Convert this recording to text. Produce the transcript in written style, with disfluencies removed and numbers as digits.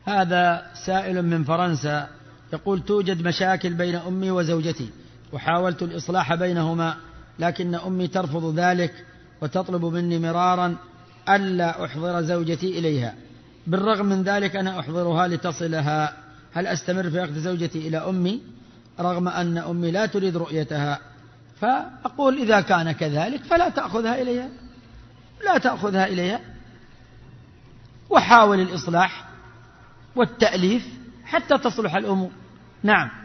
هذا سائل من فرنسا يقول: توجد مشاكل بين أمي وزوجتي وحاولت الإصلاح بينهما، لكن أمي ترفض ذلك وتطلب مني مرارا ألا أحضر زوجتي إليها، بالرغم من ذلك أنا أحضرها لتصلها، هل أستمر في أخذ زوجتي إلى أمي رغم أن أمي لا تريد رؤيتها؟ فأقول: إذا كان كذلك فلا تأخذها إليها، لا تأخذها إليها، وحاول الإصلاح والتأليف حتى تصلح الأمور. نعم.